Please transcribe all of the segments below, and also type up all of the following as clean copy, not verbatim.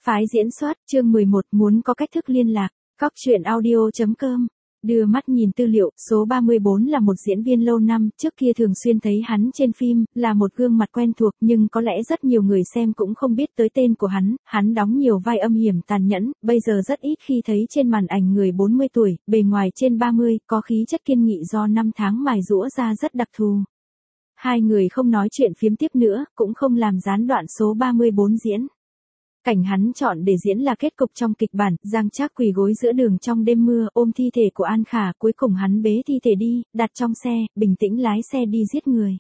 Phái diễn xuất, chương 11 muốn có cách thức liên lạc. Cóc truyện audio.com. Đưa mắt nhìn tư liệu, số 34 là một diễn viên lâu năm, trước kia thường xuyên thấy hắn trên phim, là một gương mặt quen thuộc nhưng có lẽ rất nhiều người xem cũng không biết tới tên của hắn đóng nhiều vai âm hiểm tàn nhẫn, bây giờ rất ít khi thấy trên màn ảnh người 40 tuổi, bề ngoài trên 30, có khí chất kiên nghị do năm tháng mài giũa ra rất đặc thù. Hai người không nói chuyện phiếm tiếp nữa, cũng không làm gián đoạn số 34 diễn. Cảnh hắn chọn để diễn là kết cục trong kịch bản, Giang Trác quỳ gối giữa đường trong đêm mưa, ôm thi thể của An Khả, cuối cùng hắn bế thi thể đi, đặt trong xe, bình tĩnh lái xe đi giết người.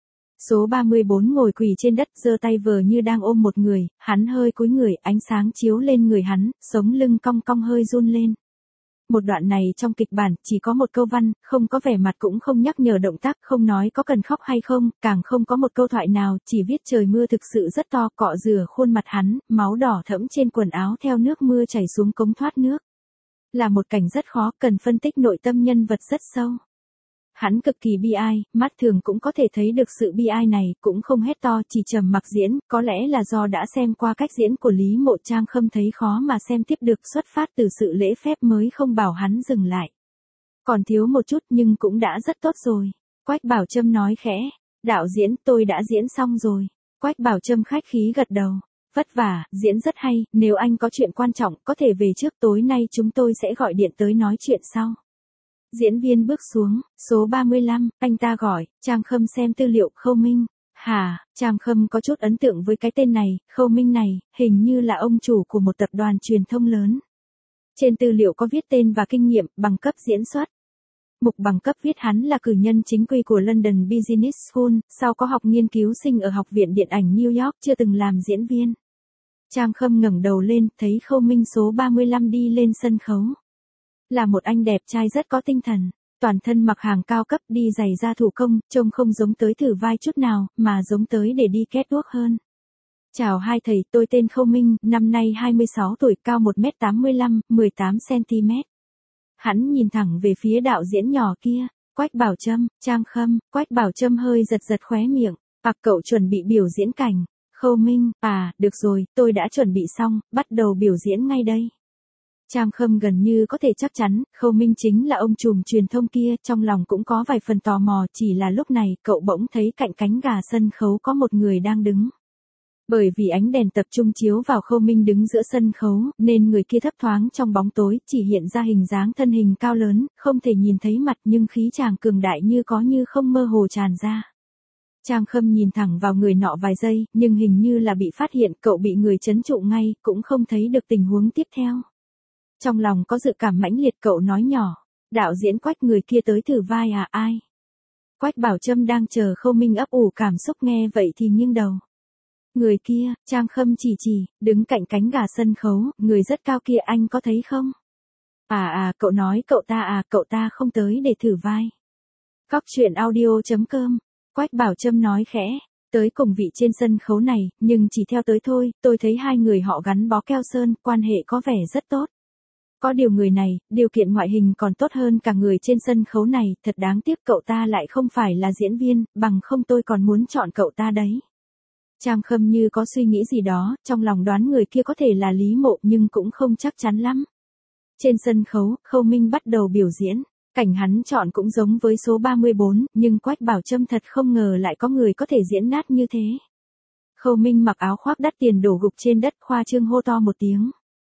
Số 34 ngồi quỳ trên đất, giơ tay vờ như đang ôm một người, hắn hơi cúi người, ánh sáng chiếu lên người hắn, sống lưng cong cong hơi run lên. Một đoạn này trong kịch bản, chỉ có một câu văn, không có vẻ mặt cũng không nhắc nhở động tác, không nói có cần khóc hay không, càng không có một câu thoại nào, chỉ viết trời mưa thực sự rất to, cọ rửa khuôn mặt hắn, máu đỏ thẫm trên quần áo theo nước mưa chảy xuống cống thoát nước. Là một cảnh rất khó, cần phân tích nội tâm nhân vật rất sâu. Hắn cực kỳ bi ai, mắt thường cũng có thể thấy được sự bi ai này, cũng không hét to, chỉ trầm mặc diễn, có lẽ là do đã xem qua cách diễn của Lý Mộ Trang Khâm thấy khó mà xem tiếp được, xuất phát từ sự lễ phép mới không bảo hắn dừng lại. Còn thiếu một chút nhưng cũng đã rất tốt rồi. Quách Bảo Trâm nói khẽ, đạo diễn tôi đã diễn xong rồi. Quách Bảo Trâm khách khí gật đầu. Vất vả, diễn rất hay, nếu anh có chuyện quan trọng có thể về trước, tối nay chúng tôi sẽ gọi điện tới nói chuyện sau. Diễn viên bước xuống, số 35, anh ta gọi, Trang Khâm xem tư liệu, Khâu Minh. Hả, Trang Khâm có chút ấn tượng với cái tên này, Khâu Minh này, hình như là ông chủ của một tập đoàn truyền thông lớn. Trên tư liệu có viết tên và kinh nghiệm, bằng cấp diễn xuất. Mục bằng cấp viết hắn là cử nhân chính quy của London Business School, sau có học nghiên cứu sinh ở Học viện Điện ảnh New York, chưa từng làm diễn viên. Trang Khâm ngẩng đầu lên, thấy Khâu Minh số 35 đi lên sân khấu. Là một anh đẹp trai rất có tinh thần, toàn thân mặc hàng cao cấp, đi giày da thủ công, trông không giống tới thử vai chút nào, mà giống tới để đi catwalk hơn. Chào hai thầy, tôi tên Khâu Minh, năm nay 26 tuổi, cao 1m85, 18cm. Hắn nhìn thẳng về phía đạo diễn nhỏ kia, Quách Bảo Trâm, Trang Khâm. Quách Bảo Trâm hơi giật khóe miệng, cậu chuẩn bị biểu diễn cảnh. Khâu Minh, được rồi, tôi đã chuẩn bị xong, bắt đầu biểu diễn ngay đây. Trang Khâm gần như có thể chắc chắn, Khâu Minh chính là ông trùm truyền thông kia, trong lòng cũng có vài phần tò mò, chỉ là lúc này, cậu bỗng thấy cạnh cánh gà sân khấu có một người đang đứng. Bởi vì ánh đèn tập trung chiếu vào Khâu Minh đứng giữa sân khấu, nên người kia thấp thoáng trong bóng tối, chỉ hiện ra hình dáng thân hình cao lớn, không thể nhìn thấy mặt nhưng khí chàng cường đại như có như không mơ hồ tràn ra. Trang Khâm nhìn thẳng vào người nọ vài giây, nhưng hình như là bị phát hiện, cậu bị người trấn trụ ngay, cũng không thấy được tình huống tiếp theo. Trong lòng có dự cảm mãnh liệt, cậu nói nhỏ, đạo diễn Quách, người kia tới thử vai à? Ai? Quách Bảo Trâm đang chờ Khâu Minh ấp ủ cảm xúc, nghe vậy thì nghiêng đầu. Người kia, Trang Khâm chỉ, đứng cạnh cánh gà sân khấu, người rất cao kia, anh có thấy không? Cậu nói cậu ta không tới để thử vai. Cóc truyện audio.com. Quách Bảo Trâm nói khẽ, tới cùng vị trên sân khấu này, nhưng chỉ theo tới thôi, tôi thấy hai người họ gắn bó keo sơn, quan hệ có vẻ rất tốt. Có điều người này, điều kiện ngoại hình còn tốt hơn cả người trên sân khấu này, thật đáng tiếc cậu ta lại không phải là diễn viên, bằng không tôi còn muốn chọn cậu ta đấy. Trang Khâm như có suy nghĩ gì đó, trong lòng đoán người kia có thể là Lý Mộ nhưng cũng không chắc chắn lắm. Trên sân khấu, Khâu Minh bắt đầu biểu diễn, cảnh hắn chọn cũng giống với số 34, nhưng Quách Bảo Trâm thật không ngờ lại có người có thể diễn nát như thế. Khâu Minh mặc áo khoác đắt tiền đổ gục trên đất, khoa trương hô to một tiếng.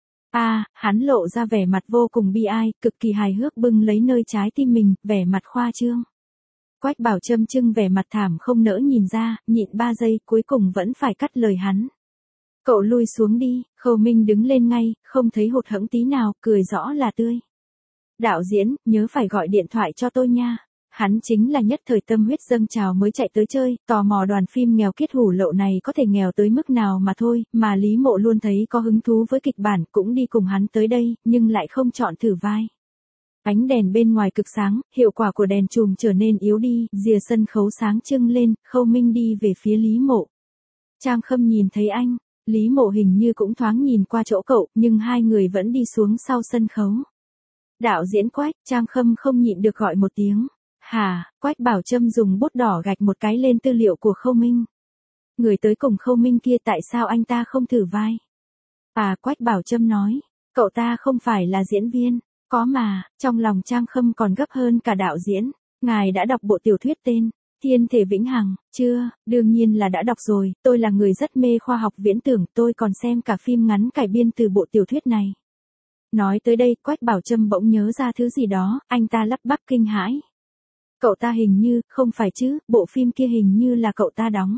Hắn lộ ra vẻ mặt vô cùng bi ai, cực kỳ hài hước, bưng lấy nơi trái tim mình, vẻ mặt khoa trương. Quách Bảo Trâm trưng vẻ mặt thảm không nỡ nhìn ra, nhịn 3 giây, cuối cùng vẫn phải cắt lời hắn. Cậu lui xuống đi. Khâu Minh đứng lên ngay, không thấy hụt hẫng tí nào, cười rõ là tươi. Đạo diễn, nhớ phải gọi điện thoại cho tôi nha. Hắn chính là nhất thời tâm huyết dâng trào mới chạy tới chơi, tò mò đoàn phim nghèo kiết hủ lậu này có thể nghèo tới mức nào mà thôi, mà Lý Mộ luôn thấy có hứng thú với kịch bản, cũng đi cùng hắn tới đây, nhưng lại không chọn thử vai. Ánh đèn bên ngoài cực sáng, hiệu quả của đèn chùm trở nên yếu đi, rìa sân khấu sáng trưng lên, Khâu Minh đi về phía Lý Mộ. Trang Khâm nhìn thấy anh, Lý Mộ hình như cũng thoáng nhìn qua chỗ cậu, nhưng hai người vẫn đi xuống sau sân khấu. Đạo diễn Quách, Trang Khâm không nhịn được gọi một tiếng. Quách Bảo Trâm dùng bút đỏ gạch một cái lên tư liệu của Khâu Minh. Người tới cùng Khâu Minh kia, tại sao anh ta không thử vai? À, Quách Bảo Trâm nói, cậu ta không phải là diễn viên, có mà, trong lòng Trang Khâm còn gấp hơn cả đạo diễn. Ngài đã đọc bộ tiểu thuyết tên Thiên Thể Vĩnh Hằng, chưa? Đương nhiên là đã đọc rồi, tôi là người rất mê khoa học viễn tưởng, tôi còn xem cả phim ngắn cải biên từ bộ tiểu thuyết này. Nói tới đây, Quách Bảo Trâm bỗng nhớ ra thứ gì đó, anh ta lắp bắp kinh hãi. Cậu ta hình như, không phải chứ, bộ phim kia hình như là cậu ta đóng.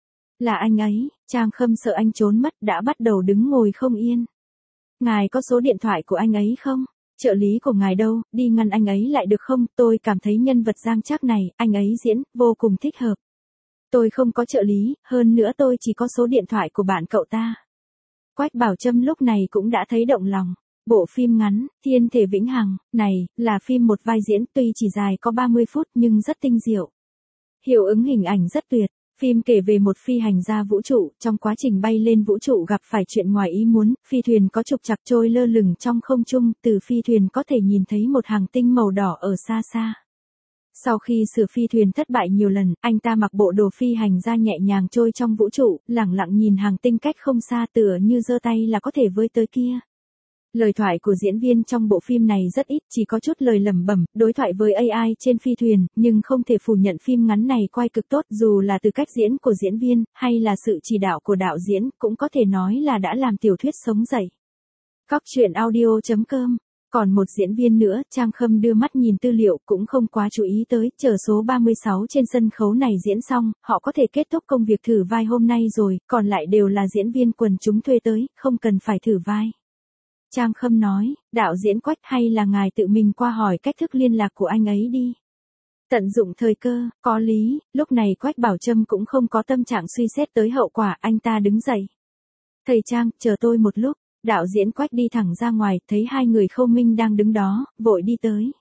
Là anh ấy, Trang Khâm sợ anh trốn mất đã bắt đầu đứng ngồi không yên. Ngài có số điện thoại của anh ấy không? Trợ lý của ngài đâu, đi ngăn anh ấy lại được không? Tôi cảm thấy nhân vật Giang Trác này, anh ấy diễn, vô cùng thích hợp. Tôi không có trợ lý, hơn nữa tôi chỉ có số điện thoại của bạn cậu ta. Quách Bảo Trâm lúc này cũng đã thấy động lòng. Bộ phim ngắn, Thiên Thể Vĩnh Hằng, này, là phim một vai diễn tuy chỉ dài có 30 phút nhưng rất tinh diệu. Hiệu ứng hình ảnh rất tuyệt. Phim kể về một phi hành gia vũ trụ, trong quá trình bay lên vũ trụ gặp phải chuyện ngoài ý muốn, phi thuyền có trục trặc trôi lơ lửng trong không trung, từ phi thuyền có thể nhìn thấy một hành tinh màu đỏ ở xa xa. Sau khi sửa phi thuyền thất bại nhiều lần, anh ta mặc bộ đồ phi hành gia nhẹ nhàng trôi trong vũ trụ, lẳng lặng nhìn hành tinh cách không xa tựa như giơ tay là có thể với tới kia. Lời thoại của diễn viên trong bộ phim này rất ít, chỉ có chút lời lẩm bẩm, đối thoại với AI trên phi thuyền, nhưng không thể phủ nhận phim ngắn này quay cực tốt, dù là từ cách diễn của diễn viên, hay là sự chỉ đạo của đạo diễn, cũng có thể nói là đã làm tiểu thuyết sống dậy. Cóc truyện audio.com. Còn một diễn viên nữa, Trang Khâm đưa mắt nhìn tư liệu, cũng không quá chú ý tới, chờ số 36 trên sân khấu này diễn xong, họ có thể kết thúc công việc thử vai hôm nay rồi, còn lại đều là diễn viên quần chúng thuê tới, không cần phải thử vai. Trang Khâm nói, đạo diễn Quách hay là ngài tự mình qua hỏi cách thức liên lạc của anh ấy đi. Tận dụng thời cơ, có lý, lúc này Quách Bảo Trâm cũng không có tâm trạng suy xét tới hậu quả, anh ta đứng dậy. Thầy Trang, chờ tôi một lúc, đạo diễn Quách đi thẳng ra ngoài, thấy hai người Khâu Minh đang đứng đó, vội đi tới.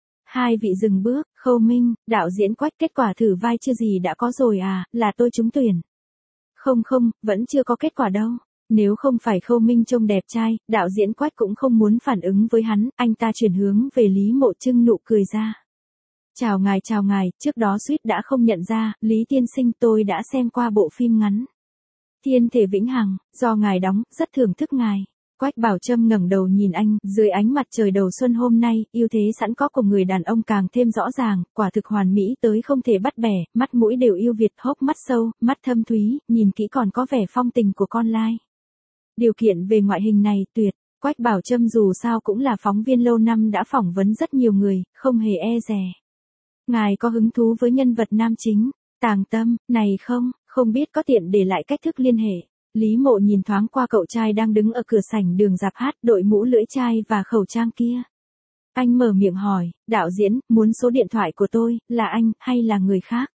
Hai vị dừng bước, Khâu Minh, đạo diễn Quách kết quả thử vai chưa gì đã có rồi à, là tôi trúng tuyển. Không, vẫn chưa có kết quả đâu. Nếu không phải Khâu Minh trông đẹp trai, đạo diễn Quách cũng không muốn phản ứng với hắn, anh ta chuyển hướng về Lý Mộ trưng nụ cười ra. Chào ngài, trước đó suýt đã không nhận ra, Lý tiên sinh tôi đã xem qua bộ phim ngắn. Thiên Thể Vĩnh Hằng, do ngài đóng, rất thưởng thức ngài. Quách Bảo Trâm ngẩng đầu nhìn anh, dưới ánh mặt trời đầu xuân hôm nay, ưu thế sẵn có của người đàn ông càng thêm rõ ràng, quả thực hoàn mỹ tới không thể bắt bẻ, mắt mũi đều yêu Việt, hốc mắt sâu, mắt thâm thúy, nhìn kỹ còn có vẻ phong tình của con lai. Điều kiện về ngoại hình này tuyệt, Quách Bảo Trâm dù sao cũng là phóng viên lâu năm đã phỏng vấn rất nhiều người, không hề e dè. Ngài có hứng thú với nhân vật nam chính, Tàng Tâm, này không biết có tiện để lại cách thức liên hệ. Lý Mộ nhìn thoáng qua cậu trai đang đứng ở cửa sảnh đường dạp hát, đội mũ lưỡi chai và khẩu trang kia. Anh mở miệng hỏi, đạo diễn, muốn số điện thoại của tôi, là anh, hay là người khác?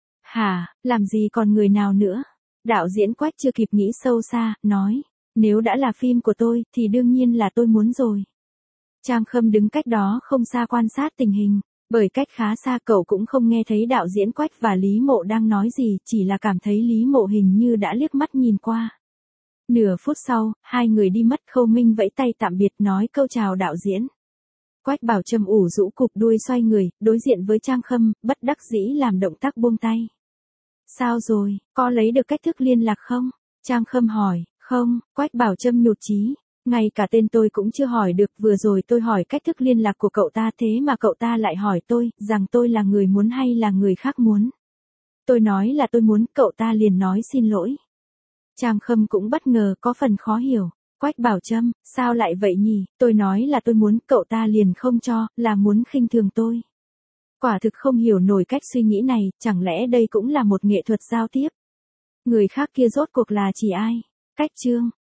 Hả, làm gì còn người nào nữa? Đạo diễn Quách chưa kịp nghĩ sâu xa, nói. Nếu đã là phim của tôi, thì đương nhiên là tôi muốn rồi. Trang Khâm đứng cách đó không xa quan sát tình hình. Bởi cách khá xa cậu cũng không nghe thấy đạo diễn Quách và Lý Mộ đang nói gì, chỉ là cảm thấy Lý Mộ hình như đã liếc mắt nhìn qua. Nửa phút sau, hai người đi mất. Khâu Minh vẫy tay tạm biệt nói câu chào đạo diễn. Quách Bảo Trâm ủ rũ cụp đuôi xoay người, đối diện với Trang Khâm, bất đắc dĩ làm động tác buông tay. Sao rồi, có lấy được cách thức liên lạc không? Trang Khâm hỏi. Không, Quách Bảo Trâm nhụt chí. Ngay cả tên tôi cũng chưa hỏi được, vừa rồi tôi hỏi cách thức liên lạc của cậu ta thế mà cậu ta lại hỏi tôi, rằng tôi là người muốn hay là người khác muốn. Tôi nói là tôi muốn, cậu ta liền nói xin lỗi. Trang Khâm cũng bất ngờ, có phần khó hiểu. Quách Bảo Trâm, sao lại vậy nhỉ, tôi nói là tôi muốn, cậu ta liền không cho, là muốn khinh thường tôi. Quả thực không hiểu nổi cách suy nghĩ này, chẳng lẽ đây cũng là một nghệ thuật giao tiếp. Người khác kia rốt cuộc là chỉ ai? Cách chương.